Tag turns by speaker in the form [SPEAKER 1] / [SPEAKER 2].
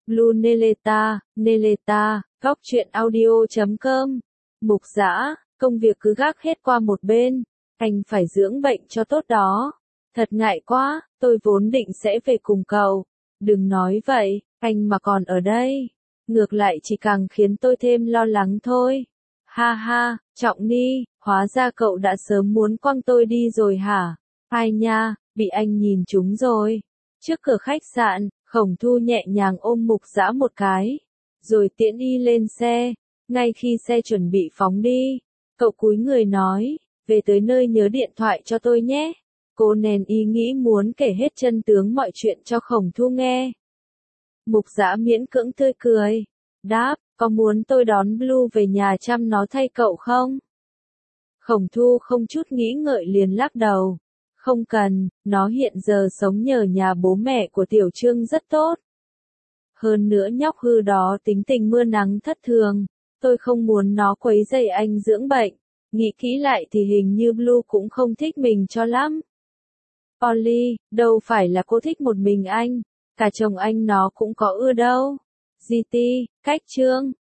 [SPEAKER 1] Blue Neleta, góc truyện audio.com. Mục Dã, công việc cứ gác hết qua một bên, anh phải dưỡng bệnh cho tốt đó. Thật ngại quá, tôi vốn định sẽ về cùng cậu. Đừng nói vậy, anh mà còn ở đây, ngược lại chỉ càng khiến tôi thêm lo lắng thôi. Ha ha, Trọng Ni, hóa ra cậu đã sớm muốn quăng tôi đi rồi hả? Ai nha, bị anh nhìn trúng rồi. Trước cửa khách sạn, Khổng Thu nhẹ nhàng ôm Mục Dã một cái, rồi tiễn y lên xe. Ngay khi xe chuẩn bị phóng đi, cậu cúi người nói, về tới nơi nhớ điện thoại cho tôi nhé. Cô nén ý nghĩ muốn kể hết chân tướng mọi chuyện cho Khổng Thu nghe. Mục Dã miễn cưỡng tươi cười, đáp, có muốn tôi đón Blue về nhà chăm nó thay cậu không? Khổng Thu không chút nghĩ ngợi liền lắc đầu. Không cần, nó hiện giờ sống nhờ nhà bố mẹ của Tiểu Trương rất tốt. Hơn nữa nhóc hư đó tính tình mưa nắng thất thường, tôi không muốn nó quấy rầy anh dưỡng bệnh. Nghĩ kỹ lại thì hình như Blue cũng không thích mình cho lắm. Polly, đâu phải là cô thích một mình anh, cả chồng anh nó cũng có ưa đâu. GT, cách Trương,